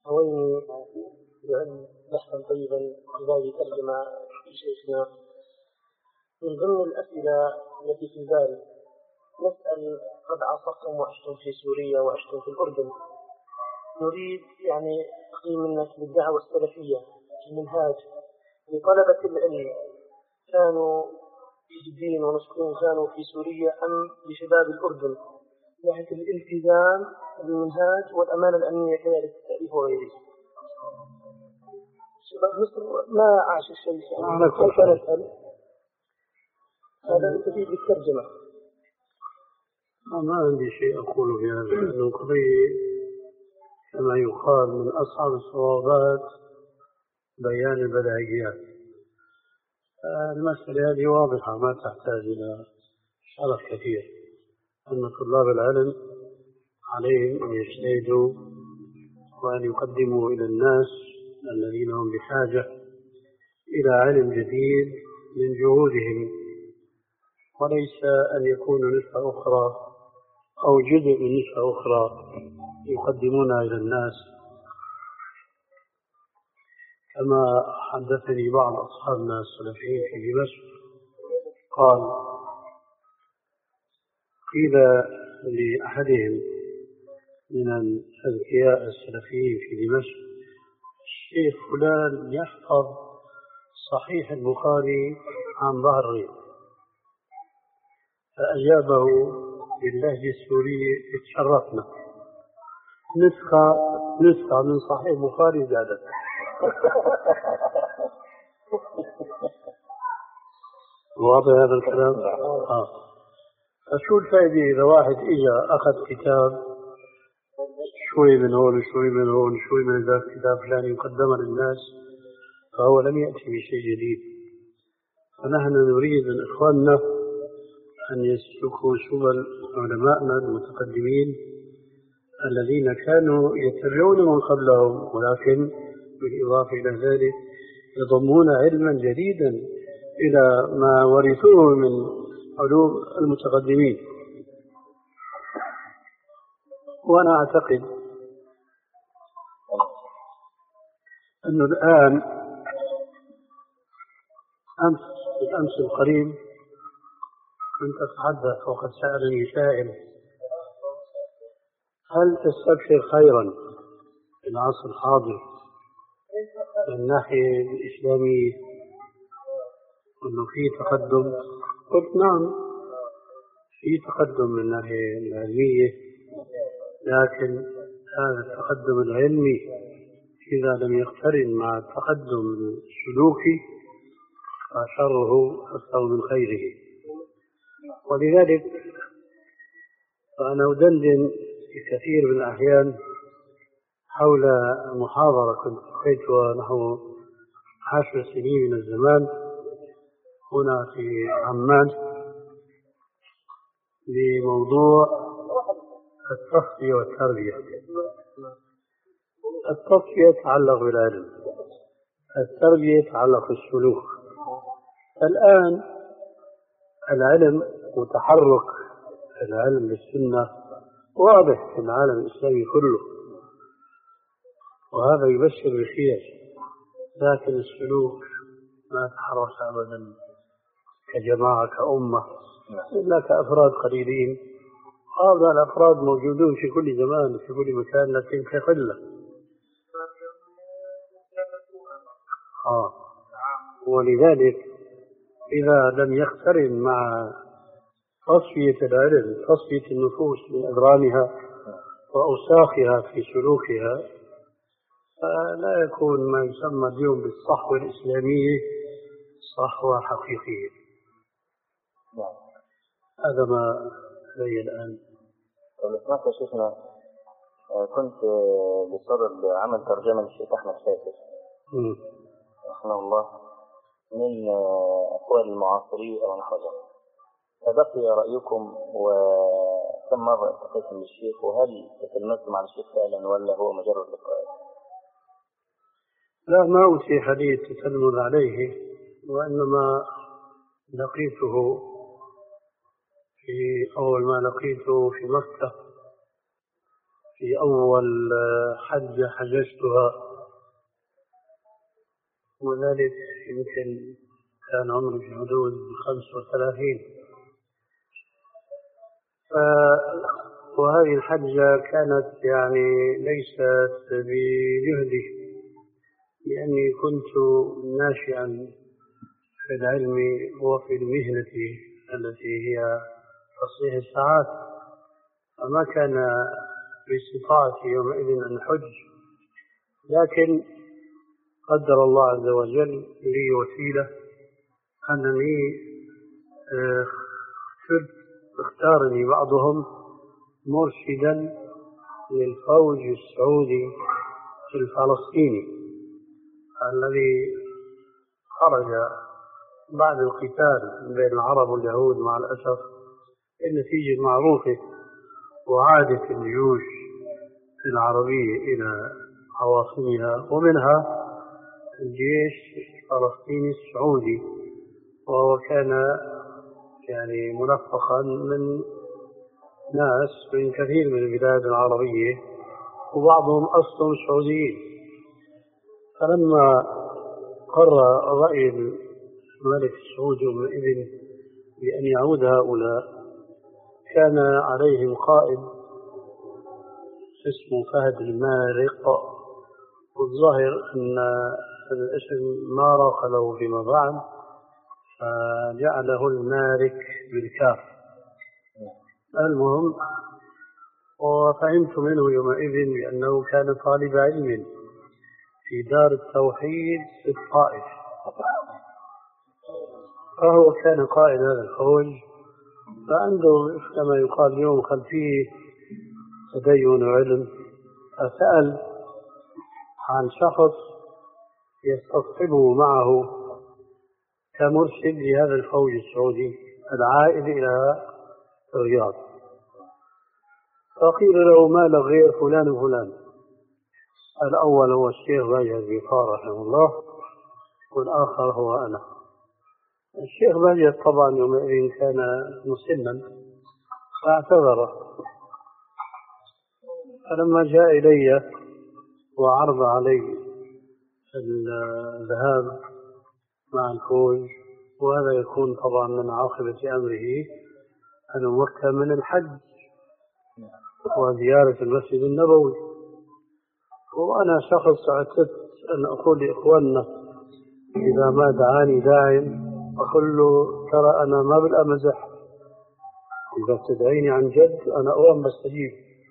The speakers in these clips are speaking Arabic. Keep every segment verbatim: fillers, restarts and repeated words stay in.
هويني بأن بحثا طيبا بباب ترجمة شيخنا. من ضمن الأسئلة التي في البال نسأل: قد عاصرتم وعشتم في سوريا وعشتم في الأردن، نريد يعني تقييم منك بالدعوة السلفية المنهاج لطلبة العلم، كانوا جدين ونشكرون كانوا في سوريا أم لشباب الأردن، ناحية الالتزام بالمنهاج والأمانة الأمنية كذلك التأليف وغيره. شباب مصر ما عاش الشيء كيف نسأل؟ هذا تفيد بالترجمة. ما عندي شيء أقوله في هذا، لأنه قضية كما يقال من أصعب الصعوبات بيان البديهيات. المسألة هذه واضحة ما تحتاج إلى شرح كثير، أن طلاب العلم عليهم أن يجتهدوا وأن يقدموا إلى الناس الذين هم بحاجة إلى علم جديد من جهودهم، وليس أن يكونوا نسبة أخرى أو جزء من نسبة أخرى يقدمونها إلى الناس. كما حدثني بعض أصحابنا السلفيين في دمشق قال: قيل لأحدهم من الأذكياء السلفيين في دمشق: الشيخ فلان يحفظ صحيح البخاري عن ظهر غيب، فأجابه باللهجة السورية: اتشرفنا، نسخة نسخة من صحيح البخاري زادت. واضح هذا الكلام؟ آه. فشو الفائدة إذا واحد إجا أخذ كتاب شوي من هون وشوي من هون شوي من ذاك كتاب فلان يقدمه للناس، فهو لم يأتي بشيء جديد. فنحن نريد من إخواننا أن يسلكوا سبل علمائنا المتقدمين الذين كانوا يتبعون من قبلهم، ولكن بالإضافة إلى ذلك يضمون علما جديدا إلى ما ورثوه من علوم المتقدمين. وأنا أعتقد أنه الآن أمس الأمس القريب كنت أتحدث وقد سألني سائل: هل تستبشر خيرا في العصر الحاضر من الناحية الإسلامية أنه في تقدم؟ قلت نعم، في تقدم من الناحية العلمية، لكن هذا التقدم العلمي إذا لم يقترن مع التقدم السلوكي فشره أكثر من خيره. ولذلك فأنا أدندن في كثير من الأحيان حول محاضرة كنت ألقيتها نحو عشر سنين من الزمان هنا في عمان لموضوع التصفية والتربية. التصفية تتعلق بالعلم، التربية تتعلق بالسلوك. الآن العلم وتحرك العلم بالسنة واضح في العالم الإسلامي كله، وهذا يبشر بخير، لكن السلوك ما تحرك أبدا كجماعة كأمة إلا كأفراد قليلين. هذا الأفراد موجودون في كل زمان في كل مكان لكن كقلة. آه. ولذلك إذا لم يقترن مع تصفية العلم تصفية النفوس من أذرانها وأوساخها في سلوكها فلا يكون ما يسمى اليوم بالصحوة الإسلامية صحوة حقيقية. هذا ما لي الآن. سمعت يا شيخنا، كنت بصدد عمل ترجمة للشيخ أحمد شاكر رحمه الله من أقوال المعاصرين أو نحو ذلك، فبقي رأيكم وكم مرة التقيتم بالشيخ، وهل تكلمتم عن الشيخ فعلا ولا هو مجرد لقاء؟ لا، ما أوتي حديث تتلمذ عليه، وإنما لقيته في أول ما لقيته في مكة في أول حجة حججتها، وذلك يمكن كان عمري في حدود خمس وثلاثين. ف... وهذه الحجة كانت يعني ليست بجهدي، لأني كنت ناشئا في العلم وفي المهنة التي هي تصحيح الساعات، فما كان باستطاعتي يومئذ أن أحج، لكن قدر الله عز وجل لي وسيلة أنني اختارني بعضهم مرشدا للفوج السعودي الفلسطيني الذي خرج بعد القتال بين العرب واليهود مع الأسف النتيجة المعروفة، وعادت الجيوش العربية إلى عواصمها، ومنها الجيش الفلسطيني السعودي، وهو كان يعني منفخا من ناس من كثير من البلاد العربية، وبعضهم أصلهم سعوديين. فلما قرر رأي الملك السعودي يومئذ بأن يعود هؤلاء، كان عليهم قائد اسمه فهد المارق، والظاهر أن الاسم ما راق له فيما بعد فجعله المارك بالكاف. المهم، وفهمت منه يومئذ بأنه كان طالب علم في دار التوحيد في الطائف، فهو كان قائد هذا الفوج، فعنده كما يقال اليوم خلفيه تدين وعلم، فسأل عن شخص يستصحبه معه كمرشد لهذا الفوج السعودي العائد إلى الرياض، فقيل له ما له غير فلان وفلان. الأول هو الشيخ باجي البيقار رحمه الله، والآخر هو أنا. الشيخ باجي طبعا يومئذ كان مسنا فاعتذر، فلما جاء إلي وعرض علي الذهاب مع الفوج، وهذا يكون طبعا من عاقبة أمره أن أمكن من الحج وزيارة المسجد النبوي. وأنا شخص اعتدت أن أقول لإخواننا إذا ما دعاني داع أقول له ترى أنا ما بالأمزح، إذا تدعيني عن جد أنا أوام بستجيب.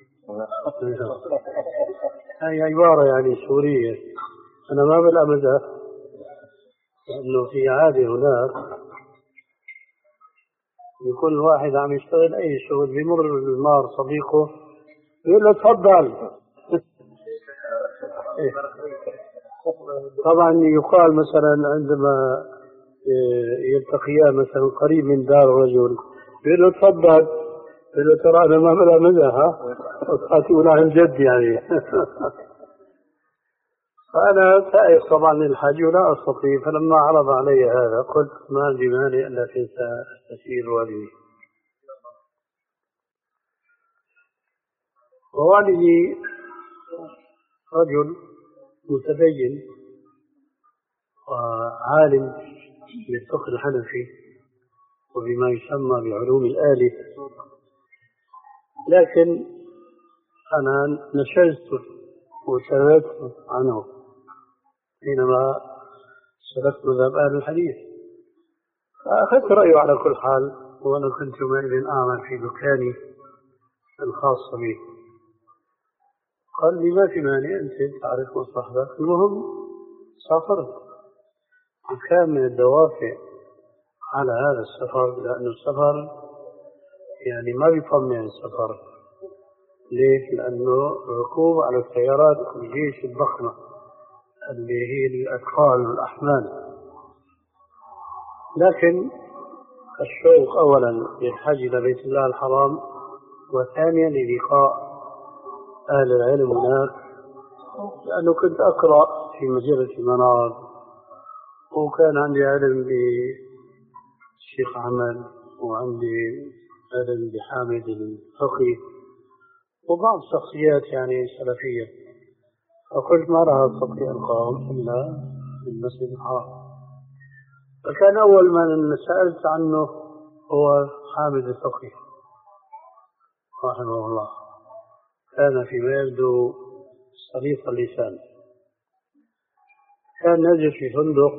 هي عبارة يعني سورية، أنا ما بالأمزح، لأنه في عادة هناك يكون الواحد عم يشتغل أي شغل، بيمر بالمار صديقه يقول له تفضل. طبعا يقال مثلا عندما يلتقيان مثلا قريب من دار رجل يقول له تفضل، يقول له ترى أنا ما بلا مزح، أتقول عن جد يعني. فأنا سائق طبعا للحج ولا أستطيع، فلما عرض علي هذا قلت ما عندي مانع إلا تنسى أستشير والدي. ووالدي رجل متدين وعالم بالفقه الحنفي وبما يسمى بعلوم الآلة، لكن أنا نشزت وسردت عنه حينما سلكت مذهب أهل الحديث، فأخذت رأيه على كل حال. وأنا كنت يومئذ أعمل في دكاني الخاص بي، قال لي ما في مانع أنت تعرف مصلحتك. المهم سافرت، وكان من الدوافع على هذا السفر لأن السفر يعني ما بيطمع السفر. ليش؟ لأنه ركوب على السيارات الجيش الضخمة اللي هي الأثقال والأحمال، لكن الشوق أولا للحج إلى بيت الله الحرام، وثانيا للقاء أهل العلم هناك، لأنه كنت أقرأ في مجلة المنار، وكان عندي علم بالشيخ أحمد، وعندي علم بحامد الفقي، وبعض الشخصيات يعني سلفية. فقلت ما رأى أستطيع القوم إلا في المسجد الحرام. فكان أول من سألت عنه هو حامد الفقيه رحمه الله. كان فيما يبدو صليط اللسان. كان نزل في فندق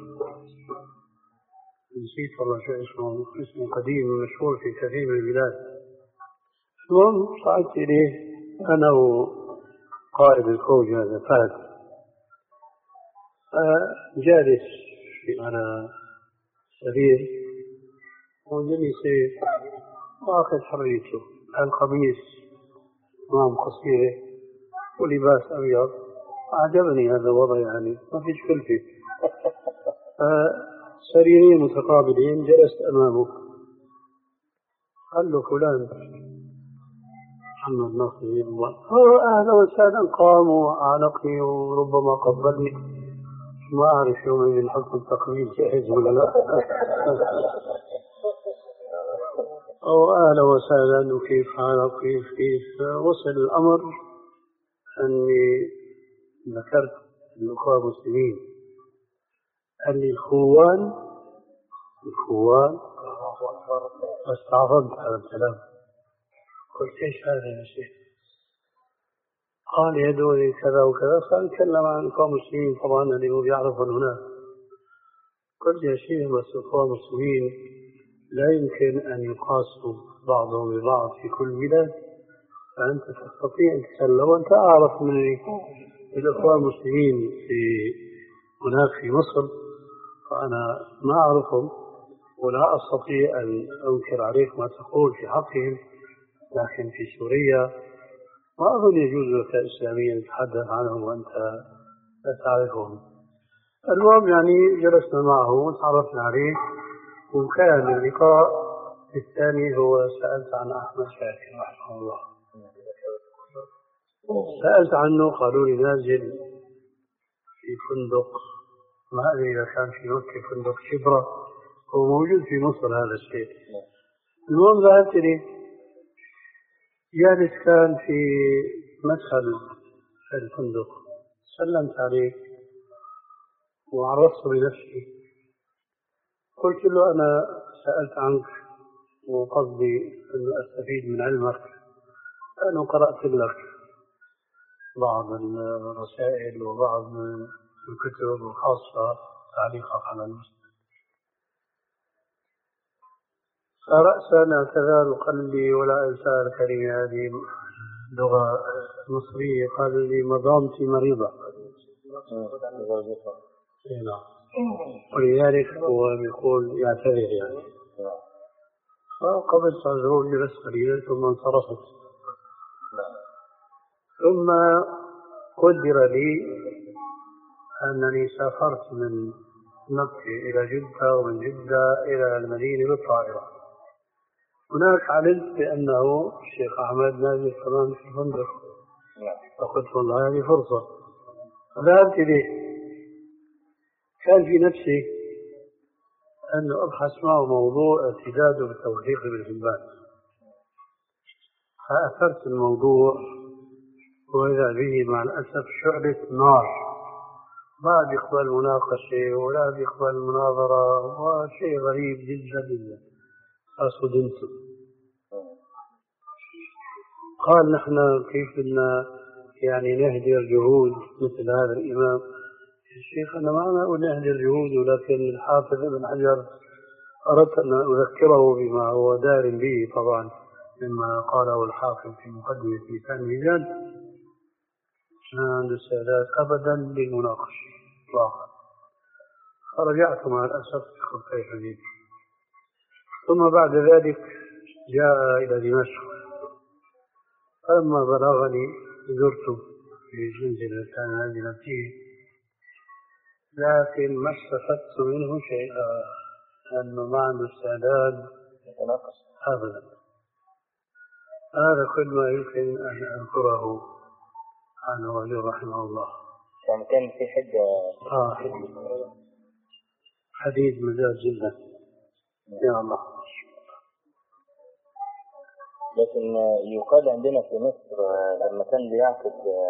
نسيت والله شو اسمه اسمه قديم مشهور في كثير من البلاد. المهم صعدت إليه أنا وقائد الفوج هذا فهد، جالس على سرير وجلس واخذ حريته، القميص أمام قصيره ولباس أبيض. أعجبني هذا الوضع يعني ما فيش كلفة. سريرين متقابلين جلست أمامه. قال له فلان محمد ناصر الله أهلا وسهلا. قام وأعنقني وربما قبلني. ما أعرف يوم من حسن التقبيل جاهز ولا لا. أو أهلا وسهلا وكيف حالك كيف كيف. وصل الأمر أني ذكرت الأخوة المسلمين. قال لي الخوان الخوان فاستعظمت هذا الكلام. قلت ايش هذا يا شيخ؟ قال يدوري كذا وكذا. فنتكلم عن الأخوة المسلمين طبعا اللي هو يعرفون هناك. قلت يا شيخ بس الأخوة المسلمين لا يمكن أن يقاسوا بعضهم ببعض في كل بلاد. فأنت تستطيع أن تسلم وأنت أعرف من الأخوة المسلمين في هناك في مصر. فأنا ما أعرفهم ولا أستطيع أن أنكر عليك ما تقول في حقهم. لكن في سوريا ما أظن يجوز لك إسلاميا أن تتحدث عنهم وأنت لا تعرفهم. المهم يعني جلسنا معه وتعرفنا عليه. وكان اللقاء الثاني هو سألت عن أحمد شاكر رحمه الله. سألت عنه قالوا لي نازل في فندق ما أدري إذا كان في مكة فندق شبرة. هو موجود في مصر هذا الشيء. المهم ذهبت لي جالس كان في مدخل الفندق. سلمت عليه وعرفت بنفسي. قلت له أنا سألت عنك وقصدي أن أستفيد من علمك. أنا قرأت لك بعض الرسائل وبعض الكتب الخاصة تعليقك على المسلم. فرأسا اعتذر قال لي ولا أنسى الكلمة هذه لغة مصرية. قال لي مدامتي مريضة. ولذلك هو يقول يعتذر يعني. فقبلت عذره جلس قليلا ثم انصرفت. ثم قدر لي أنني سافرت من مكة إلى جدة ومن جدة إلى المدينة بالطائرة. هناك علمت بأنه الشيخ أحمد نازل كمان في الفندق. فقلت والله هذه فرصة. ذهبت إليه. كان في نفسي أن أبحث معه موضوع ارتداده بالتوثيق بالحبان. فأثرت الموضوع وإذا به مع الأسف شعلة نار. ما بيقبل مناقشة ولا بيقبل مناظرة وشيء غريب جدا جدا. أصدمت. قال نحن كيف بدنا يعني نهدر جهود مثل هذا الإمام. الشيخ أنا ما أقول نهدر جهود ولكن الحافظ ابن حجر أردت أن أذكره بما هو دار به طبعا مما قاله الحافظ في مقدمة لسان الميزان. ما عنده استعداد أبدا للمناقشة إطلاقا. فرجعت مع الأسف خطي حديث. ثم بعد ذلك جاء إلى دمشق. فلما بلغني زرته في المنزل كان نازلا فيه. لكن ما استفدت منه شيئا لأنه ما عنده استعداد أبدا. هذا كل ما يمكن أن أذكره عنه رجل رحمه الله. يعني كان في حجة آه حديد مزاج جدا. يا الله. لكن يقال عندنا في مصر لما كان بيعقد،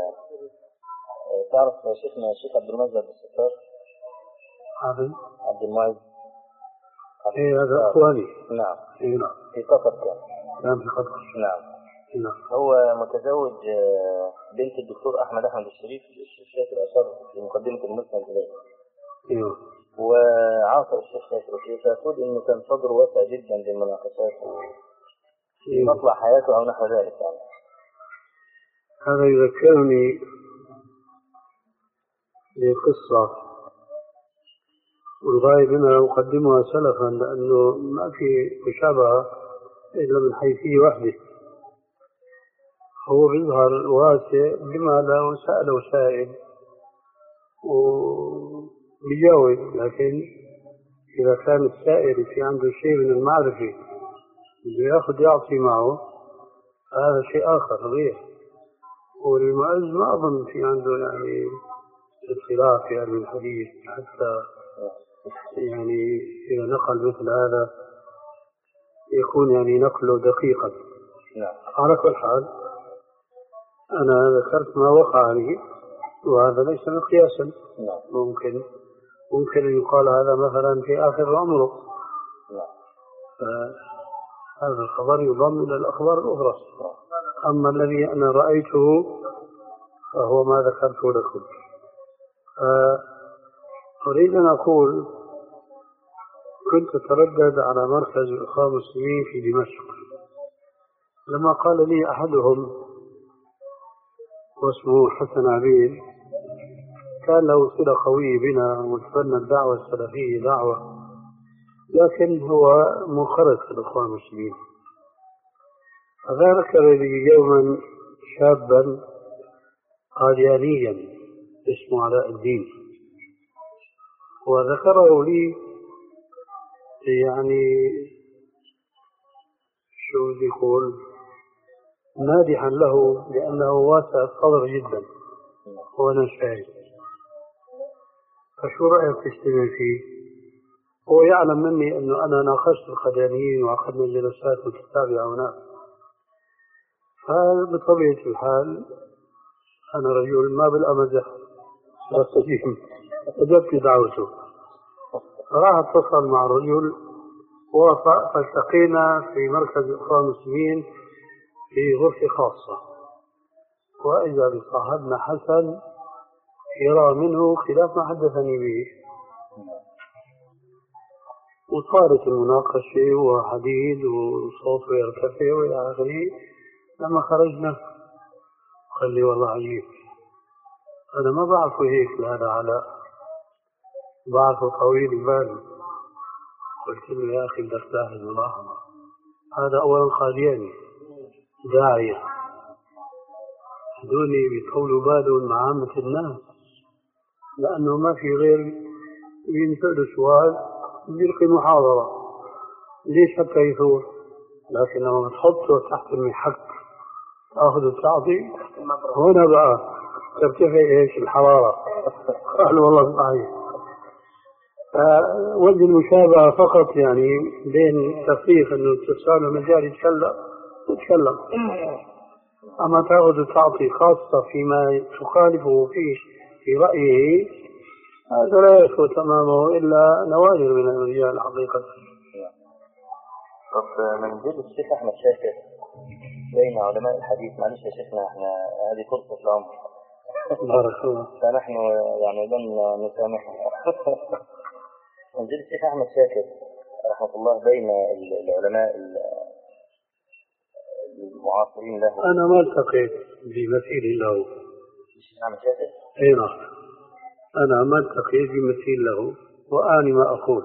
تعرف شيخنا الشيخ عبد المعز عبد الستار؟ عبد عبد المعز. ايه هذا اخواني. نعم. ايه نعم. في قطر كان. كان في قطر. نعم. نعم. هو متزوج بنت الدكتور احمد احمد الشريف الشيخ شاكر اشار في مقدمه المسند اليه. ايوه. وعاصر الشيخ شاكر فيقول انه كان صدره واسع جدا للمناقشات في مطلع حياته او نحو ذلك يعني. هذا يذكرني بقصة والغاية منها أقدمها سلفا لأنه ما في مشابهة إلا من حيثية واحدة. هو بيظهر واسع بما لو سأله سائل وبيجاوب، لكن إذا كان السائل في عنده شيء من المعرفة بده ياخذ يعطي معه هذا شيء آخر غير. والمعز ما أظن في عنده يعني اختلاف في علم الحديث حتى يعني إذا نقل مثل هذا يكون يعني نقله دقيقا. نعم. على كل حال أنا ذكرت ما وقع لي وهذا ليس مقياسا. نعم. ممكن ممكن أن يقال هذا مثلا في آخر عمره. نعم. هذا الخبر يضم إلى الأخبار الأخرى. أما الذي أنا رأيته فهو ما ذكرته لكم. أريد أن أقول كنت أتردد على مركز الإخوان المسلمين في دمشق، لما قال لي أحدهم واسمه حسن عبيد كان له صلة قوية بنا وتبنى الدعوة السلفية دعوة، لكن هو منخرط في الإخوان المسلمين. فذكر لي يوما شابا قاديانيا اسمه علاء الدين، وذكره لي يعني شو بدي يقول مادحا له لأنه واسع الصدر جدا وأنا شاهد. فشو رأيك تستمع فيه؟ هو يعلم مني أنه أنا ناقشت القاديانيين وعقدنا جلسات متتابعة هناك، فبطبيعة الحال أنا رجل ما بالأمزح أستجيب أجبت دعوته. راح اتصل مع رجل ووافق، فالتقينا في مركز الإخوان المسلمين في غرفة خاصة، وإذا بصاحبنا حسن يرى منه خلاف ما حدثني به، وصارت المناقشة وحديد وصوت يرتفع وإلى آخره. لما خرجنا قال لي والله عجيب، أنا ما بعرفه هيك لهذا علاء، بعرفه طويل البال. قلت له يا أخي بدك تاخذ ملاحظة، هذا أولا قادياني داعية، هذول بيطولوا بالهم مع عامة الناس لأنه ما في غير ينسأل سؤال بيلقي محاضرة ليش حتى يثور، لكن لما تحطه تحت المحك تأخذ وتعطي هنا بقى ترتفع ايش الحرارة. قال والله صحيح. وجه المشابهة فقط يعني بين تفريق انه تسأل مجال يتكلم يتكلم، اما تأخذ وتعطي خاصة فيما تخالفه فيه في رأيه هذا لا يثبت تمامه إلا نوادر من الرجال حقيقة. طب من جد الشيخ أحمد شاكر بين علماء الحديث، معلش يا شيخنا احنا هذه فرصة العمر بارك الله فنحن يعني لن نسامحه. من جد الشيخ أحمد شاكر رحمة الله بين العلماء المعاصرين له. أنا ما التقيت بمثيل له. الشيخ أحمد شاكر؟ أي نعم، أنا ما التقيت بمثيل له، وأني ما أقول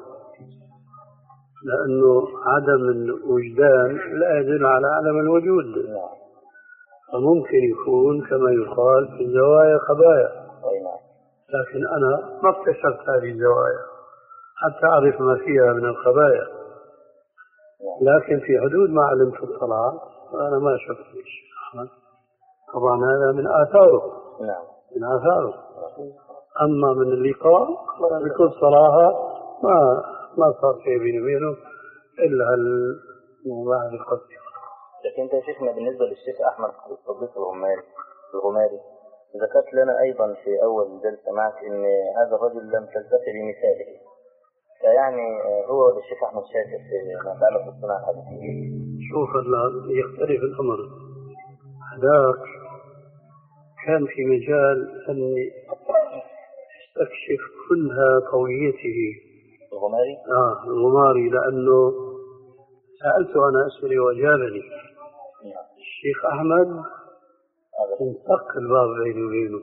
لأنه عدم الوجدان لا يدل على عدم الوجود. فممكن يكون كما يقال في الزوايا خبايا، لكن أنا ما اكتشفت هذه الزوايا حتى أعرف ما فيها من الخبايا، لكن في حدود ما علمت اطلاع أنا ما شفت الشيخ أحمد. طبعا هذا من آثاره من آثاره أما من اللقاء بكل صراحة ما ما صار شيء بيني وبينه إلا المباعد القصير. لكن انت يا شيخنا بالنسبه للشيخ احمد الصديق الغماري الغماري ذكرت لنا ايضا في اول جلسه معك ان هذا الرجل لم تلتفت بمثاله، فيعني هو والشيخ احمد شاكر في ما يتعلق بالصناعه الحديثيه. شوف هلا يختلف الامر، هذاك كان في مجال ان يستكشف كلها قويته الغماري؟ اه الغماري، لانه سالته انا اسئله واجابني. الشيخ احمد انفك الباب بيني وبينه،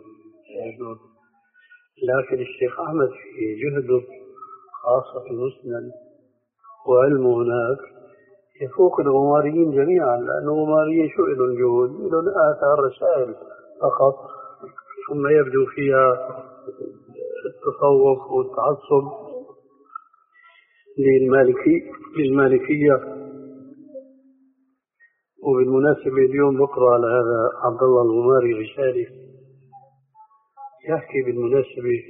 لكن الشيخ احمد في جهده خاصه في المسند وعلمه هناك يفوق الغماريين جميعا، لأن الغماريين شو لهم جهود؟ لهم آثار رسائل فقط، ثم يبدو فيها التصوف والتعصب للمالكي للمالكية. وبالمناسبة اليوم بقرأ على هذا عبد الله الغماري رسالة يحكي بالمناسبة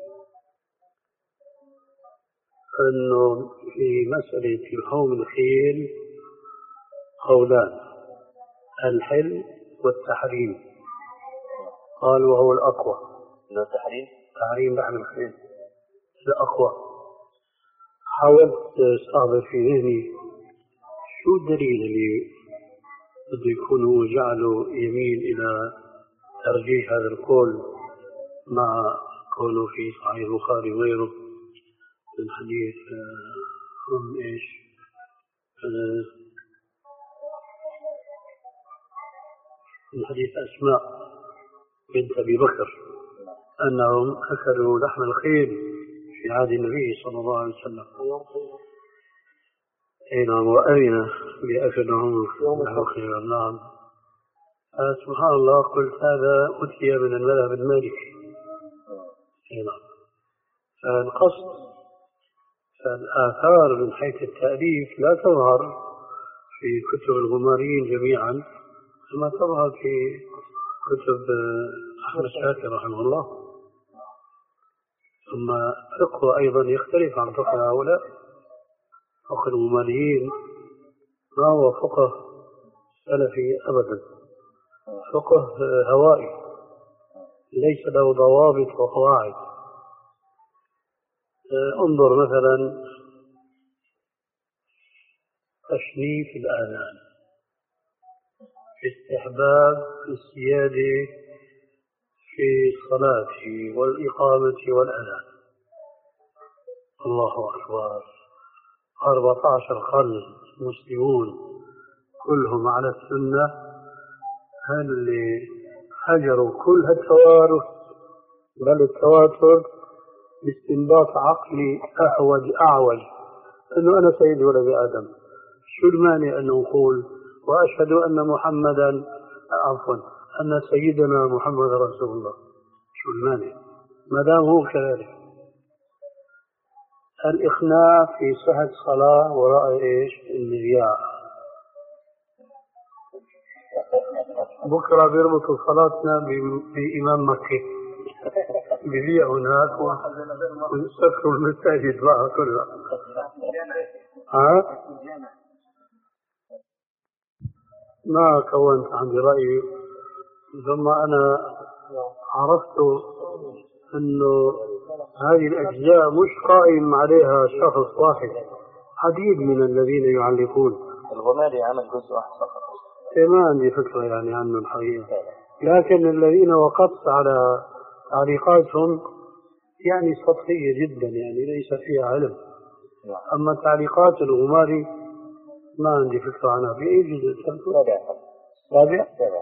أنه في مسألة لحوم الخيل قولان، الحل والتحريم. قال وهو الأقوى. لو التحريم؟ تحريم لحم الخيل الأقوى. حاولت أستعرض في ذهني شو الدليل اللي بده يكون هو جعله يميل إلى ترجيح هذا القول مع قوله في صحيح البخاري وغيره من حديث أم إيش من حديث أسماء بنت أبي بكر أنهم أكلوا لحم الخيل في عهد النبي صلى الله عليه وسلم. أي نعم، وأذن بأكلهم لحم الخيل. نعم. سبحان الله، قلت هذا أتي من المذهب المالكي. أي نعم. فالقصد فالآثار من حيث التأليف لا تظهر في كتب الغماريين جميعا كما تظهر في كتب أحمد شاكر رحمه الله. ثم فقه أيضا يختلف عن فقه هؤلاء. فقه الغماريين ما هو فقه سلفي أبدا، فقه هوائي ليس له ضوابط وقواعد. انظر مثلا تشنيف الآذان في استحباب السيادة في الصلاة والإقامة والأذان. الله أكبر، أربعة عشر قرن مسلمون كلهم على السنة، هل اللي هجروا كل هالتوارث بل التواتر باستنباط عقلي أحوج أعوج أنه أنا سيد ولد آدم. شو المانع أن نقول وأشهد أن محمدا عفوا أن سيدنا محمد رسول الله؟ شو المانع ما دام هو كذلك؟ الإقناع في صحة صلاة وراء إيش؟ المذياع. بكرة بيربطوا صلاتنا بإمام مكة، بذيع هناك ويسكروا المساجد بقى كلها. ها؟ ما كونت عندي رأي، ثم أنا عرفت أنه هذه الأجزاء مش قائم عليها شخص واحد، عديد من الذين يعلقون. الغماري عمل جزء واحد فقط. ما عندي فكرة يعني عنه الحقيقة، لكن الذين وقفت على تعليقاتهم يعني سطحية جدا، يعني ليس فيها علم. أما تعليقات الغماري ما عندي فكرة عنها. في أي جزء؟ سابع. سابع؟ سابع.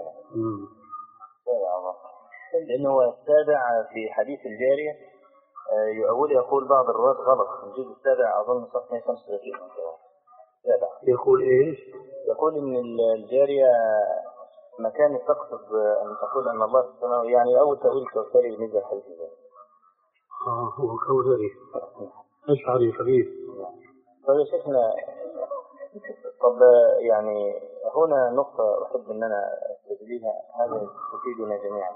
لأنه هو السابع في حديث الجارية يقول يقول بعض الرواة غلط. الجزء السابع أظن صفحة مئة وخمسة وثلاثين. سابع. يقول إيش؟ يقول إن الجارية مكان تقصد أن تقول أن الله سبحانه يعني أول تأويل كوثري بالنسبة للحديث الجارية. آه هو كوثري أشعري خبيث. طيب يا شيخنا، طب يعني هنا نقطة أحب أن أنا أستدليها، هذا تفيدنا جميعا.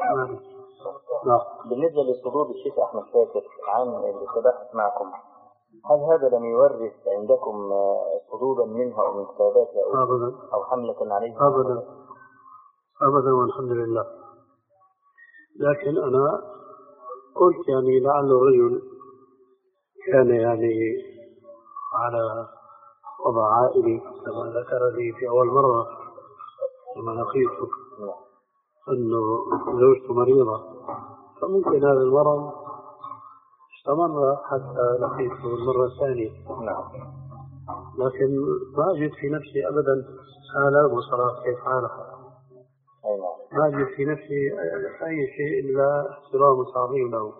نعم. بالنسبة لصدور الشيخ أحمد شاكر عن اللي تبحث معكم هل هذا لم يورث عندكم صدودا منها أو من كتاباتها أو, أبدا أو حملة عليه؟ أبدا أبدا والحمد لله. لكن أنا قلت يعني لعل الرجل كان يعني على وضع عائلي كما ذكر لي في أول مرة لما لقيته أنه زوجته مريضة، فممكن هذا المرض استمر حتى لقيته المرة الثانية. لكن ما أجد في نفسي أبدا حالة وصلاة كيف حالها، ما أجد في نفسي أي شيء إلا احترام صعبين له.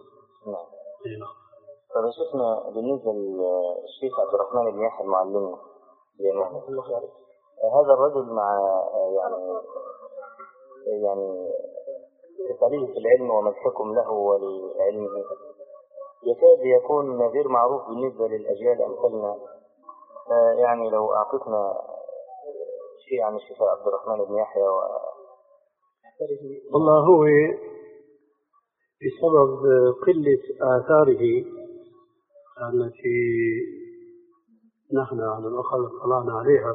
طيب شفنا بالنسبة للشيخ عبد الرحمن بن يحيى المعلم جميعا، هذا الرجل مع يعني يعني طريقة العلم ومسككم له ولعلمه يكاد يكون غير معروف بالنسبة للأجيال أمثالنا. يعني لو أعطتنا شيء عن الشيخ عبد الرحمن بن يحيى و... والله هو بسبب قلة آثاره التي نحن على الأقل اطلعنا عليها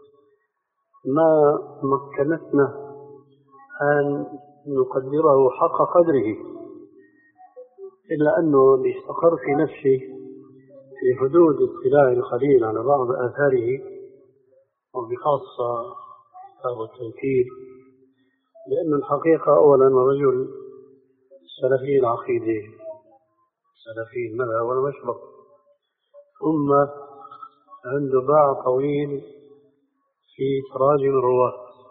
ما مكنتنا أن نقدره حق قدره، إلا أنه استقر في نفسي في حدود اطلاع قليل على بعض آثاره، وبخاصة كتاب التوكيد، لأن الحقيقة أولا رجل سلفي العقيدة سلفي المذهب والمشرب، ثم عنده باع طويل في تراجم الرواة،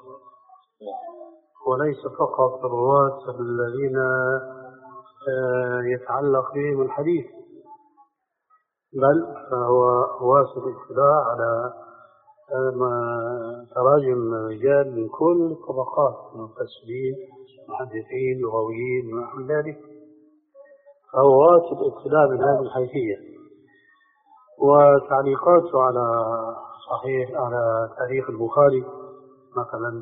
وليس فقط الرواة الذين يتعلق بهم الحديث، بل فهو واسع الاطلاع على تراجم رجال من كل الطبقات، مفسرين محدثين لغويين ونحو ذلك، فهو واسع الاطلاع من هذه الحيثية. وتعليقاته على صحيح على تاريخ البخاري مثلا،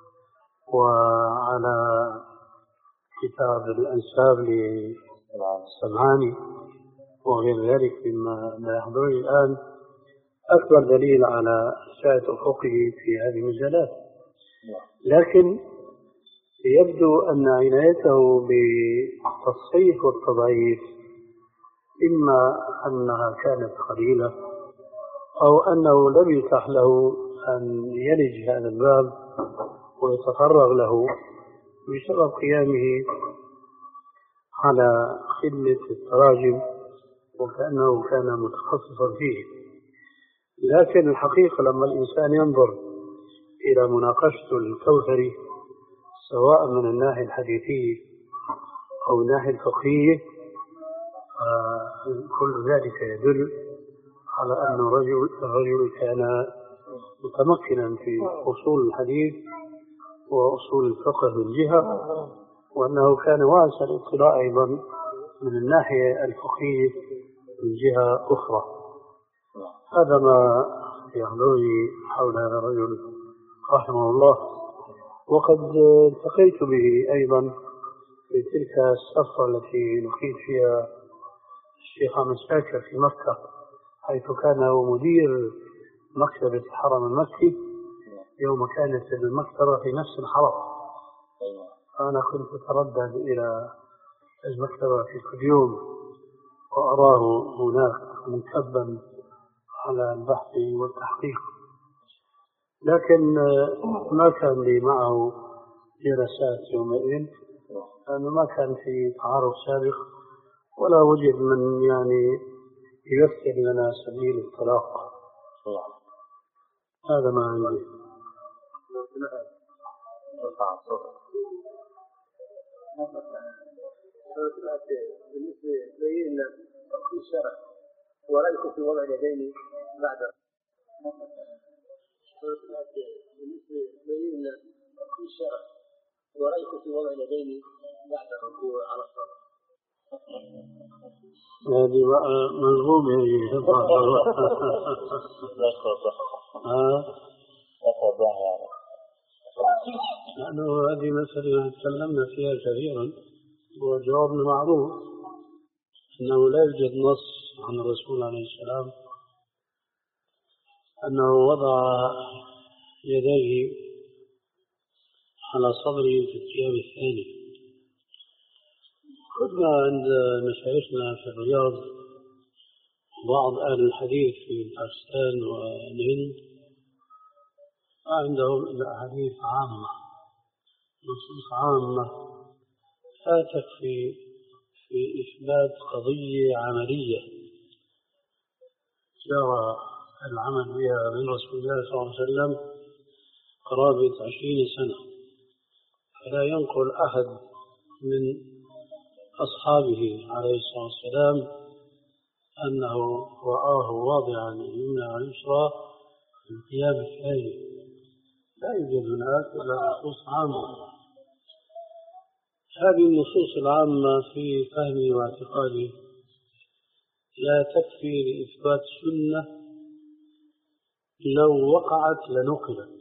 وعلى كتاب الأنساب للسمعاني وغير ذلك مما يحضرني الآن أكبر دليل على سعة أفقه في هذه المجالات. لكن يبدو أن عنايته بالتصحيح والتضعيف إما أنها كانت قليلة أو أنه لم يتح له أن يلج هذا الباب ويتفرغ له بسبب قيامه على خدمة التراجم وكأنه كان متخصصا فيه. لكن الحقيقة لما الإنسان ينظر إلى مناقشة الكوثري سواء من الناحية الحديثية أو الناحية الفقهية، كل ذلك يدل على أن الرجل, الرجل كان متمكنا في أصول الحديث وأصول الفقه من جهة، وأنه كان واسع الاطلاع أيضا من الناحية الفقهية من جهة أخرى. هذا ما يحضرني حول هذا الرجل رحمه الله. وقد التقيت به أيضا في تلك السفرة التي لقيت فيها الشيخ عمد شاكر في مكة، حيث كان هو مدير مكتبة الحرم المكي يوم كانت المكتبة في نفس الحرم. أنا كنت أتردد إلى المكتبة في كل يوم وأراه هناك منكبا على البحث والتحقيق، لكن ما كان لي معه جلسات يومئذ لأنه ما كان في تعارف سابق ولا وجد من يعني ييسر لنا سبيل الطلاق. هذا ما عندي. بالنسبة لنا في الشرع ورأيكم في وضع اليدين بعد بالنسبة لنا في الشرع ورأيكم في وضع اليدين بعد الركوع على الصلاة. هذه ملغومة هذه. لا توضح يعني. لأنه هذه مسألة تكلمنا فيها كثيرا، وجوابنا معروف أنه لا يوجد نص عن الرسول عليه السلام أنه وضع يديه على صدره في القيام الثاني. كنا عند مشايخنا في الرياض بعض أهل الحديث في باكستان والهند عندهم الأحاديث عامة، نصوص عامة لا تكفي في إثبات قضية عملية جرى العمل بها من رسول الله صلى الله عليه وسلم قرابة عشرين سنة، فلا ينقل أحد من أصحابه عليه الصلاة والسلام أنه رآه واضعا اليمنى على اليسرى في القيام الثاني. لا يوجد هناك إلا نصوص عامة. هذه النصوص العامة في فهمي واعتقادي لا تكفي لإثبات سنة لو وقعت لنقلت،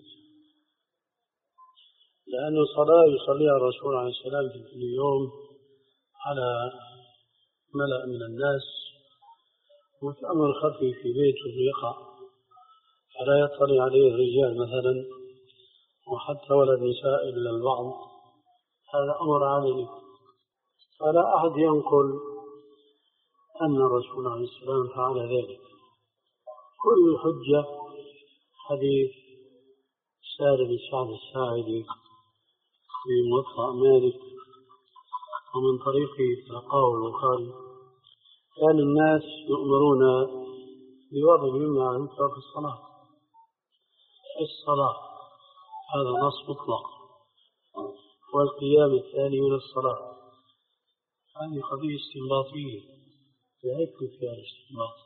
لأن الصلاة يصليها الرسول عليه السلام في كل يوم على ملأ من الناس، والأمر خفي في بيته يقع فلا يطلع عليه الرجال مثلا وحتى ولا النساء إلا البعض، هذا أمر عملي، فلا أحد ينقل أن الرسول عليه السلام فعل ذلك. كل الحجة حديث سالم بن سعد الساعدي في موطأ مالك ومن طريقه تلقاه البخاري، كان الناس يؤمرون بوضع اليمنى على اليسرى في الصلاة في الصلاة هذا نص مطلق، والقيام الثاني من الصلاة. هذه قضية استنباطية لا يكفي فيها الاستنباط.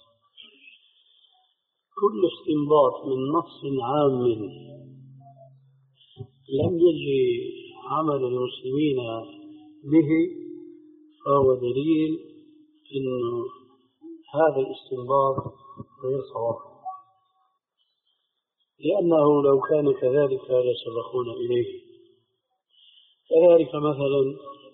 كل استنباط من نص عام لم يجري عمل المسلمين به فهو دليل أن هذا الاستنباط غير صواب، لأنه لو كان كذلك لسبقونا إليه. كذلك مثلا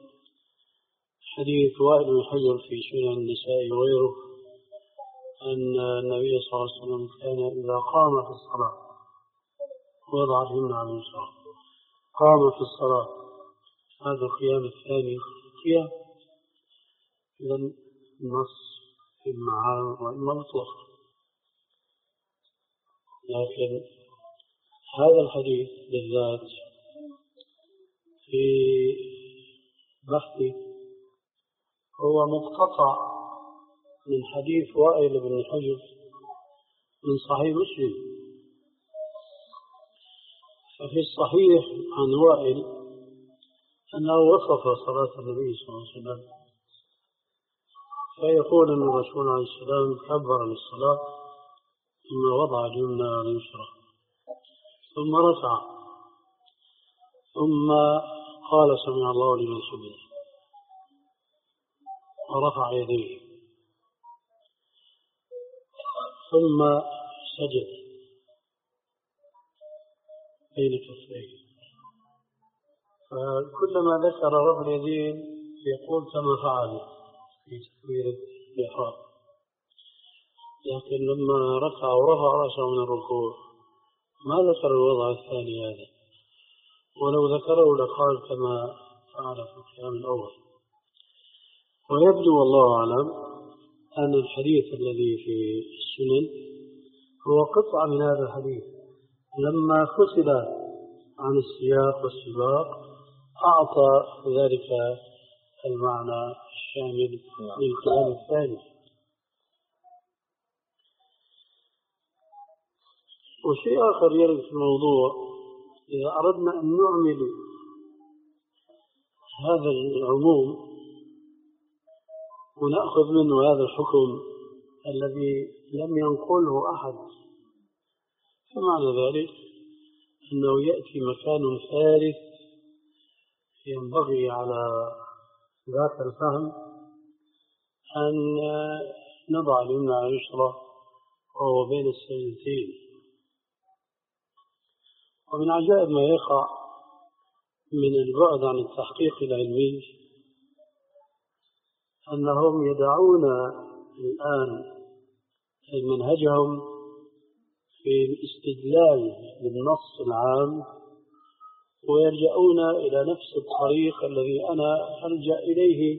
حديث وائل بن حجر في سنن النساء وغيره أن النبي صلى الله عليه وسلم كان إذا قام في الصلاة وضع اليمنى على اليسرى، قام في الصلاة، هذا القيام الثاني قيام. إذا النص إما عام وإما مطلق، لكن هذا الحديث بالذات في بحثي هو مقتطع من حديث وائل بن حجر من صحيح مسلم. ففي الصحيح عن وائل أنه وصف صلاة النبي صلى الله عليه وسلم، فيقول أن الرسول عليه السلام كبر للصلاة ثم وضع اليمنى على اليسرى ثم رفع ثم قال سمع الله لمن حمده ورفع يديه ثم سجد بين كفيه. فكلما ذكر رفع اليدين يقول كما فعل في تكبير الإحرام، لكن لما رفع ورفع رأسه من الركوع ما ذكر الوضع الثاني هذا، ولو ذكره لقال كما فعل في القيام الأول. ويبدو والله أعلم أن الحديث الذي في السنن هو قطعة من هذا الحديث، لما فصل عن السياق والسباق أعطى ذلك المعنى الشامل للكلام الثاني. وشيء آخر يرد في الموضوع، إذا أردنا أن نعمل هذا العموم ونأخذ منه هذا الحكم الذي لم ينقله أحد، فمعنى ذلك أنه يأتي مكان ثالث ينبغي على ذاك الفهم أن نضع اليمنى على اليسرى وهو بين السجدتين. ومن عجائب ما يقع من البعد عن التحقيق العلمي أنهم يدعون الآن منهجهم في الاستدلال بالنص العام، ويلجؤون إلى نفس الطريق الذي أنا ألجأ إليه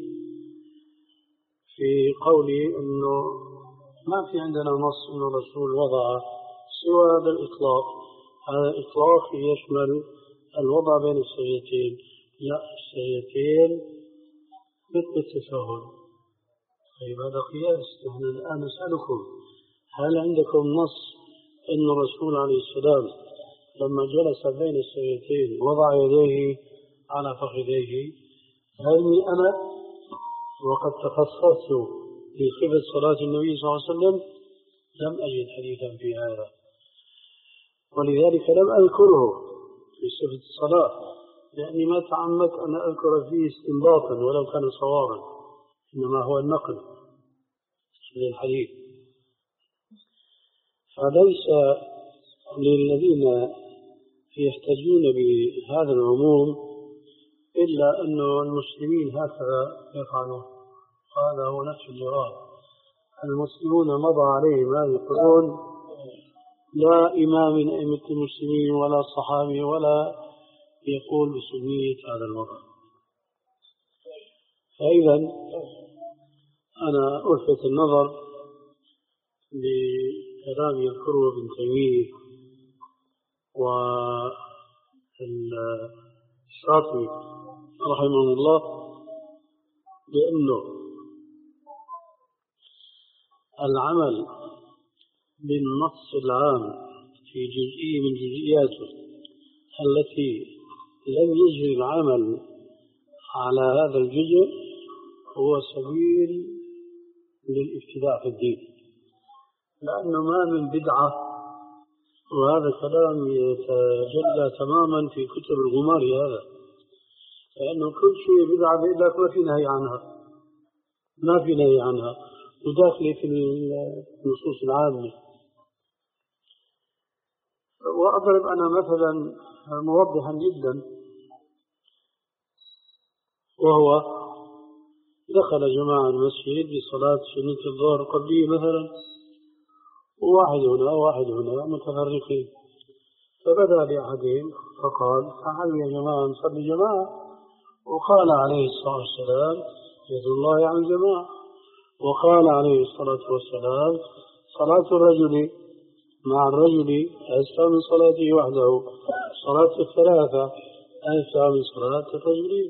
في قولي أنه ما في عندنا نص من الرسول وضع سوى هذا الإطلاق. هذا الإطلاق يشمل الوضع بين السجدتين. لا، السجدتين مثل التشهد. طيب هذا قياس. نحن الآن نسألكم هل عندكم نص أن الرسول عليه السلام لما جلس بين السجدتين وضع يديه على فخذيه؟ هل أنا وقد تخصصت في صفة صلاة النبي صلى الله عليه وسلم لم أجد حديثا في هذا، ولذلك لم أذكره في صفة الصلاة، لأني ما تعمدت أن أذكر فيه استنباطا ولو كان صوابا، إنما هو النقل للحديث. فليس للذين يحتجون بهذا العموم إلا أن المسلمين هكذا يفعلون. هذا هو نفس الجواب. المسلمون مضى عليهم هذه القرون، لا إمام من أئمة المسلمين ولا صحابي ولا يقول بسنية هذا الوضع. فإذا أنا ألفت النظر لكلام يذكره ابن تيمية والشاطبي رحمه الله، بأنه العمل بالنص العام في جزئية من جزئياته التي لم يجري العمل على هذا الجزء هو سبيل للابتداع في الدين، لأنه ما من بدعة، وهذا كلام يتجلى تماما في كتب الغمار هذا، لأنه كل شيء بدعة بإذلك ما في نهي عنها، ما في نهي عنها وداخل في النصوص العامة. وأضرب أنا مثلا موضحا جدا، وهو دخل جماعة المسجد بصلاة سنة الظهر قبليه مثلا، وواحد هنا وواحد هنا متفرقين، فبدأ لأحدهم فقال تعالوا يا جماعة نصلي جماعة، وقال عليه الصلاة والسلام يد الله على الجماعة، وقال عليه الصلاة والسلام صلاة الرجل مع الرجل أسفى من صلاته وحده، صلاة الثلاثة أسفى من صلاة الرجلين.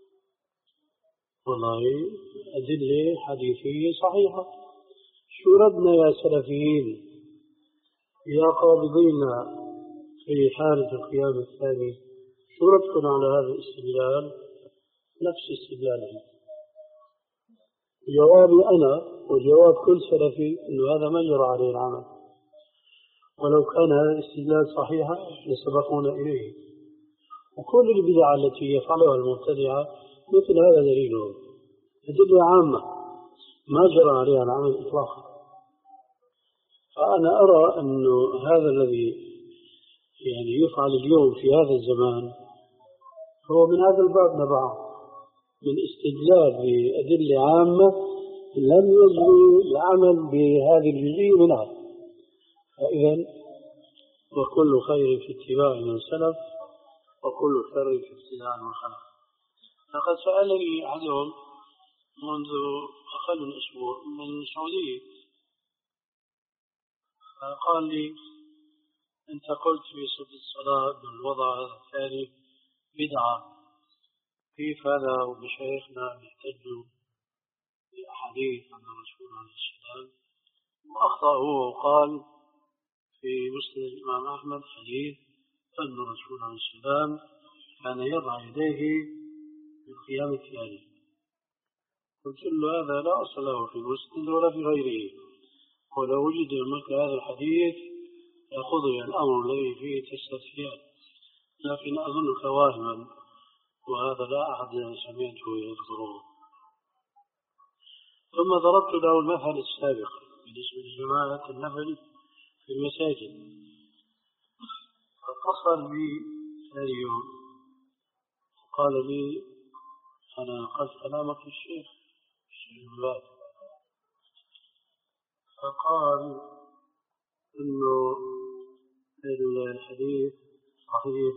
والله أدلة حديثية صحيحة. شو ردنا يا سلفيين يا قابضين في حالة القيام الثاني؟ شو ردكم على هذا الاستدلال؟ نفس استدلالهم. جوابي أنا وجواب كل سلفي أنه هذا ما جرى عليه العمل، ولو كان هذا الاستدلال صحيحا لسبقونا إليه. وكل البدع التي يفعلها المبتدعة مثل هذا دليلهم، أدلة عامة ما جرى عليها العمل إطلاقا. فأنا أرى أنه هذا الذي يعني يفعل اليوم في هذا الزمان هو من هذا الباب نبعه، من استدلال بأدلة عامة لم يجري العمل بهذه الجزئية منها. فإذا وكل خير في اتباع من سلف وكل شر في ابتداع من خلف. لقد سألني أحدهم منذ أقل من أسبوع من السعودية، قال لي أنت قلت في صفة الصلاة بالوضع هذا الثاني بدعة، كيف هذا ومشايخنا يحتجوا بأحاديث عن الرسول عليه السلام؟ وأخطأ هو وقال في مسند الإمام أحمد حديث أن الرسول عليه السلام كان يضع يديه في القيام الثاني. قلت له هذا لا أصل له في المسند ولا في غيره، ولو وجد مثل هذا الحديث يأخذه الأمر الذي فيه تستثيان، لكن أظنك واهما، وهذا لا أحد سمعته يذكره. ثم ضربت له المثل السابق بالنسبة لجماعة النفل في المساجد، فاتصل بي ثاني يوم وقال لي أنا قلت كلامك الشيخ الشيخ الباب، فقال إنه الحديث صحيح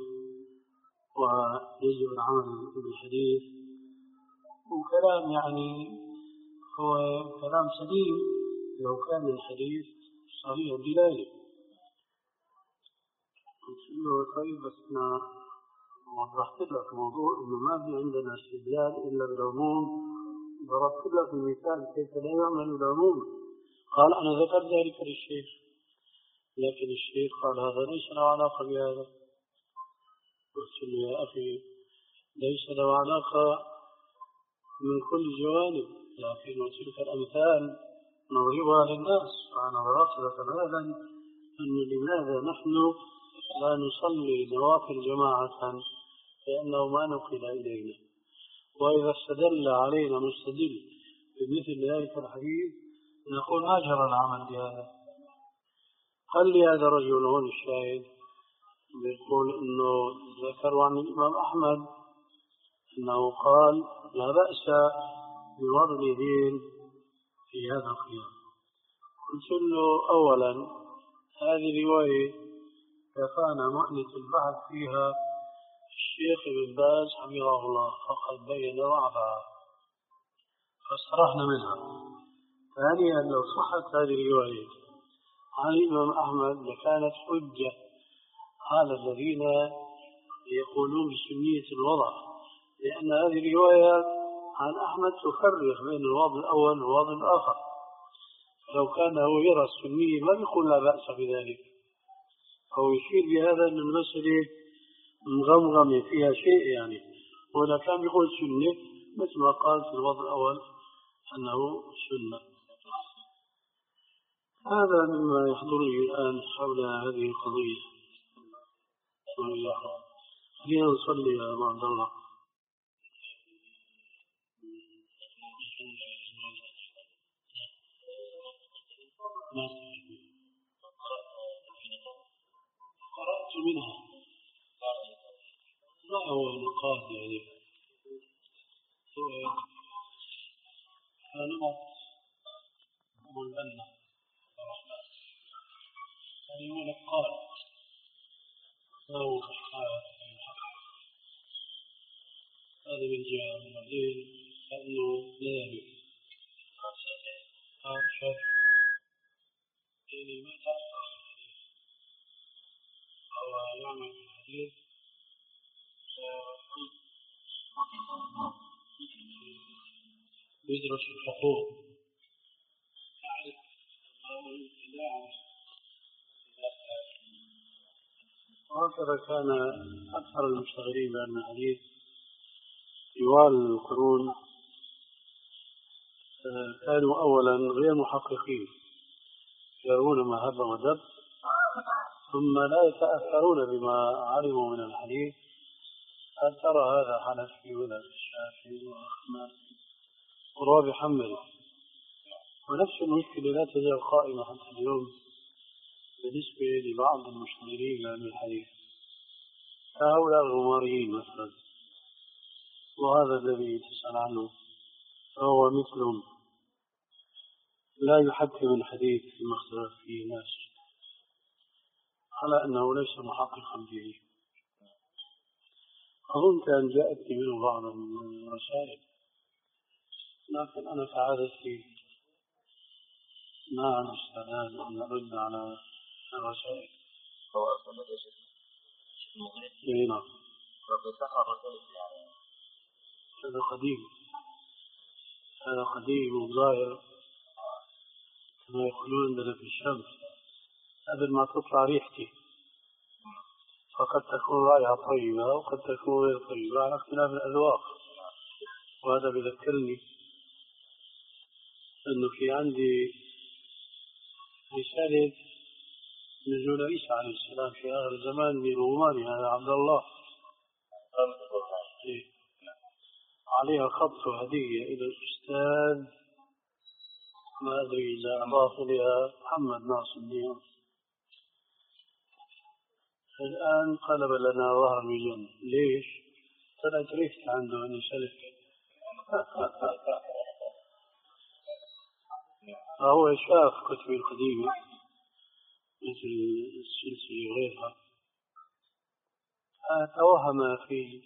ويجب العمل بالحديث، وكلام يعني هو كلام سليم لو كان الحديث صحيح الدلالة. قلت له طيب بس أنا وضحت لك موضوع إنه ما في عندنا استدلال إلا بالعموم، ضربت لك المثال كيف لا يعمل بالعموم. قال أنا ذكرت ذلك للشيخ، لكن الشيخ قال هذا ليس له علاقة بهذا. قلت له يا أخي ليس له علاقة من كل الجوانب، لكن وتلك الأمثال نضربها للناس. وأنا ضربت لك هذا أنه لماذا نحن لا نصلي نوافل جماعة، لأنه ما نقل إلينا. وإذا استدل علينا مستدل بمثل ذلك الحديث نقول ما جرى العمل بهذا. قال لي هذا الرجل هون الشاهد يقول إنه ذكروا عن الإمام أحمد أنه قال لا بأس بوضع اليدين في هذا القيام. قلت له أولا هذه رواية كفانا مؤنة البحث فيها الشيخ ابن باز حفظه الله، فقد بين ضعفها فاسترحنا منها. ثانيا لو صحت هذه الرواية عن الإمام أحمد لكانت حجة على الذين يقولون بسنية الوضع، لأن هذه الرواية عن أحمد تفرق بين الوضع الأول والوضع الآخر. لو كان هو يرى السنية ما يقول لا بأس بذلك، أو يشير بهذا أن المسألة مغمغمة فيها شيء يعني، ولا كان يقول سنة مثل ما قال في الوضع الأول أنه سنة. هذا مما يحضرني الآن حول هذه القضية. خلينا نصلي يا أبو عبد الله. قرأت منها ما هو النقاط يعني نقط والبنة يعني هو نقاط أو هذا من جهة من بعدين لأنه ذهبي شاف يعني ما تعرف أو يعمل في الحديث يدرس الحقوق يعرف أو يدعم. وهكذا كان أكثر المشتغلين بأن الحديث طوال القرون كانوا أولا غير محققين، يرون ما هب ودب، ثم لا يتأثرون بما علموا من الحديث. هل ترى هذا حنفي ولا الشافعي وأحمد ورابي حنبلي، ونفس المشكلة لا تزال قائمة حتى اليوم بالنسبة لبعض المشتغلين بأهل الحديث كهؤلاء الغماريين مثلا. وهذا الذي تسأل عنه فهو مثلهم لا يحكم الحديث فيما اختلف فيه الناس على أنه ليس محققا به. أظن كان جاءتني منه بعض الرسائل، لكن أنا كعادتي ما عندي استعداد أن أرد على الرسائل. هو أصلا ليش إيه نعم. ربي سخر رسائل يعني هذا قديم، هذا قديم وظاهر كما يقولون عندنا في الشمس قبل ما تطلع ريحتي، فقد تكون رائحة طيبة وقد تكون غير طيبة على اختلاف الأذواق. وهذا بذكرني أنه في عندي رسالة نزول عيسى عليه السلام في آخر الزمان من روماني، هذا عبد الله عليها خط هدية إلى الأستاذ ما أدري إذا أضاف إليها محمد ناصر الدين. الآن قلب لنا ظهر مليون. ليش؟ طلعت ريحت عنده أن يسلك. فهو شاف كتبي القديمة مثل السلسلة وغيرها، توهم في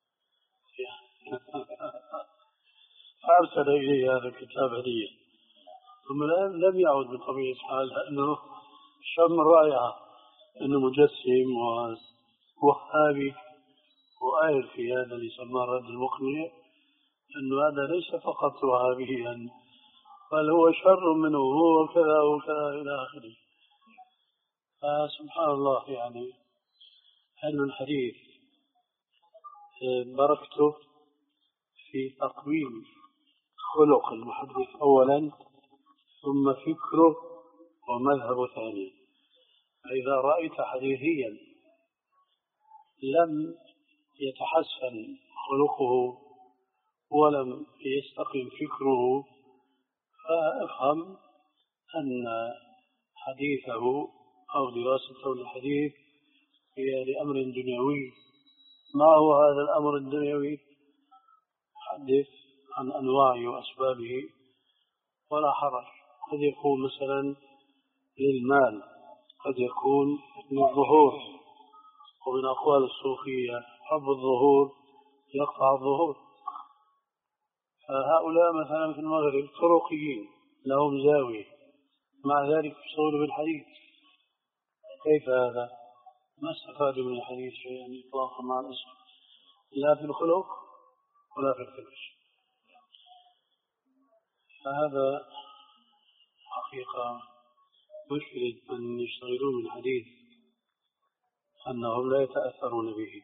فأرسل إلي هذا الكتاب هدية، ثم الآن لم يعد بطبيعة الحال لأنه شم رائعة أنه مجسم ووهابي وآير في هذا اللي يسمى الرد المقنع، أنه هذا ليس فقط وهابيا بل هو شر منه هو كذا وكذا إلى آخره. فسبحان الله، يعني علم الحديث بركته في تقويم خلق المحدث أولا، ثم فكره ومذهبه ثانيا. فإذا رأيت حديثيا لم يتحسن خلقه ولم يستقم فكره فافهم أن حديثه أو دراسته للحديث هي لأمر دنيوي. ما هو هذا الأمر الدنيوي؟ حدث عن أنواعه وأسبابه ولا حرج. قد يكون مثلا للمال، قد يكون للظهور، ومن أقوال الصوفية حب الظهور يقطع الظهور. فهؤلاء مثلا في المغرب طرقيين لهم زاوية، مع ذلك يصولوا بالحديث. كيف هذا؟ ما استفادوا من الحديث شيئا إطلاقا مع الأسف، لا في الخلق ولا في الفكر. فهذا حقيقة مشكلة من يشتغلون من الحديث أنهم لا يتأثرون به.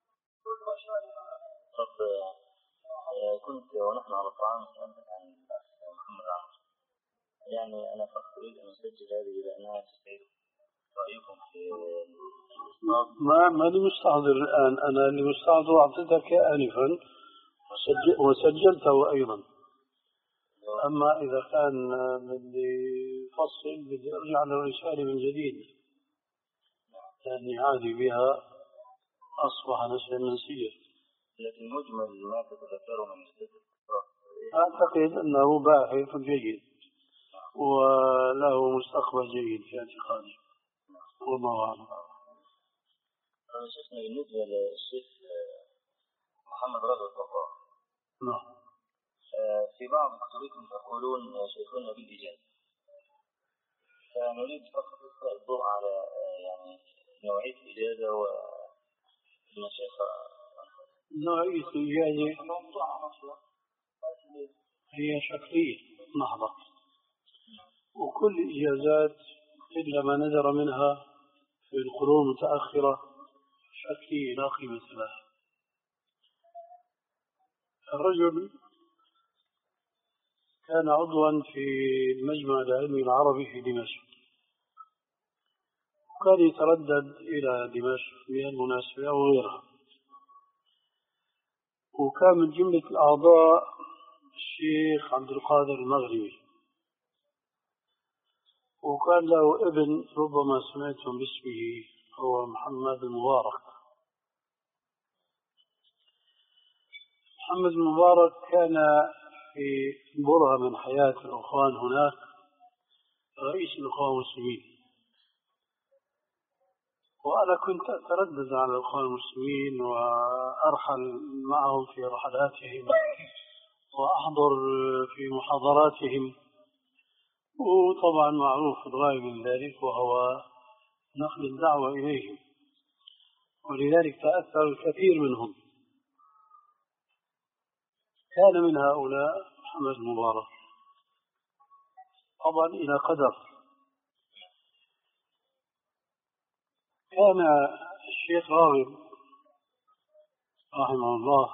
كنت ونحن على الطعام سألتك عن محمد عمر، يعني أنا فقط أريد أن أسجل هذه لأنها تستعيد رأيكم في ما ما لي مستحضر الآن، أنا اللي مستحضر أعطيتك آنفا وسجل وسجلته أيضا. أما إذا كان بدي فصل بدي أرجع للرسالة من جديد، لأني عادي بها أصبح نسيا منسيا. لكن مجمل ما تتذكره من الذكر أعتقد أنه باحث جيد وله مستقبل جيد في اعتقادي، والله أعلم. أنا شفنا بالنسبة للشيخ محمد رضا الطباخ، نعم، في بعض كتبكم تقولون شيخنا بالإجازة، فنريد فقط الضوء على يعني نوعية الإجازة والمشايخ. نوعية الإجازة هي شكلية محضة، وكل الإجازات إلا ما نذر منها في القرون المتأخرة شكلية لا قيمة لها. الرجل كان عضوا في المجمع العلمي العربي في دمشق، وكان يتردد إلى دمشق بهالمناسبة وغيرها، وكان من جملة الأعضاء الشيخ عبد القادر المغربي، وكان له ابن ربما سمعتم باسمه هو محمد المبارك. محمد المبارك كان في برهة من حياة الأخوان هناك رئيس الأخوان المسلمين، وأنا كنت أتردد على الأخوان المسلمين وأرحل معهم في رحلاتهم وأحضر في محاضراتهم، وطبعا معروف الغاية من ذلك وهو نقل الدعوة إليهم، ولذلك تأثر الكثير منهم. كان من هؤلاء محمد المبارك، طبعا إلى قدر. كان الشيخ راغب رحمه الله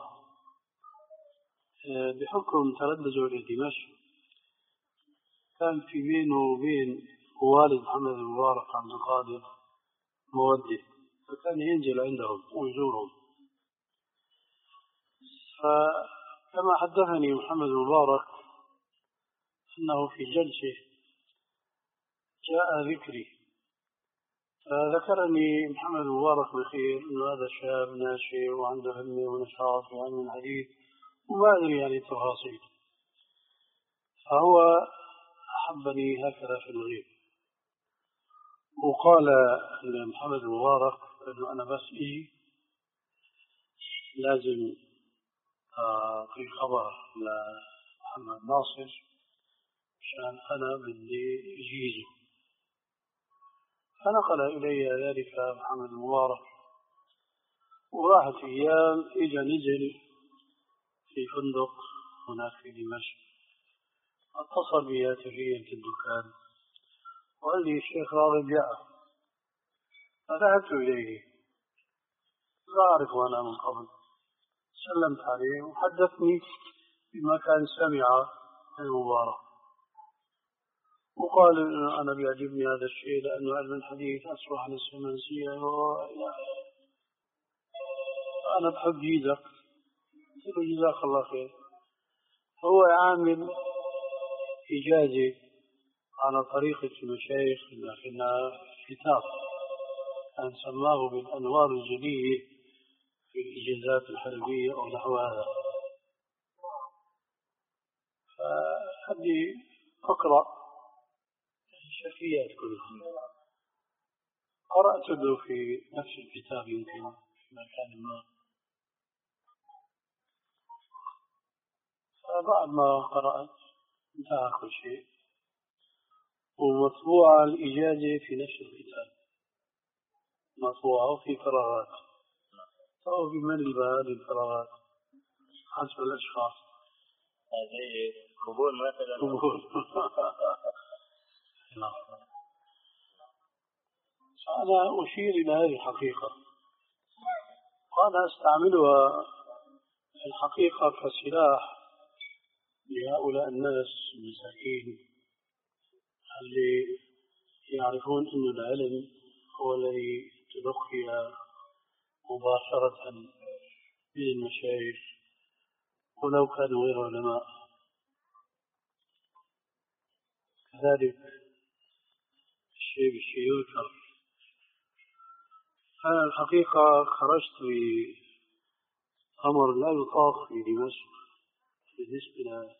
بحكم تردده إلى دمشق كان في بينه وبين والد محمد المبارك عبد القادر مودة، فكان ينزل عندهم ويزورهم. فكما حدثني محمد المبارك أنه في جلسة جاء ذكري، فذكرني محمد المبارك بخير أنه هذا شاب ناشئ وعنده همة ونشاط في علم الحديث وما أدري يعني التفاصيل. فهو أحبني هكذا في الغيب. وقال لمحمد المبارك أنه أنا بس إيه لازم في خبر لمحمد ناصر عشان أنا بدي أجيزه. فنقل إلي ذلك محمد المبارك، وراحت أيام إجا نزل في فندق هناك في دمشق، اتصل بي هاتفيا في الدكان وقال لي الشيخ راغب جاء. فذهبت إليه، لا أعرفه أنا من قبل، سلمت عليه وحدثني بما كان سمع المبارك، وقال أنا بيعجبني هذا الشيء لأنه علم الحديث أصبح للسمنسية وإلى أنا بحب جيزك. قلت له جزاك الله خير. هو عامل إجازة على طريقة المشايخ لكنها كتاب كان سماه بالأنوار الجلية في الإجازات الحربية أو نحو هذا. فهذه أقرأ الشفيات كلها قرأت له في نفس الكتاب يمكن في مكان ما. فبعد ما قرأت انتهى كل شيء، ومطبوعة الإجازة في نفس الكتاب مطبوعة في فراغات، فهو بمن بهذه الفراغات حسب الأشخاص. هذه قبول مثلا. قبول. فأنا أشير إلى هذه الحقيقة، وأنا أستعملها في الحقيقة كسلاح لهؤلاء الناس المساكين اللي يعرفون أن العلم هو الذي تلقي مباشرة من المشايخ ولو كانوا غير علماء. كذلك الشيء بالشيء يذكر. أنا الحقيقة خرجت بأمر لا يطاق في دمشق بالنسبة.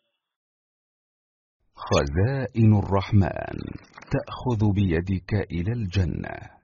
خزائن الرحمن تأخذ بيدك إلى الجنة.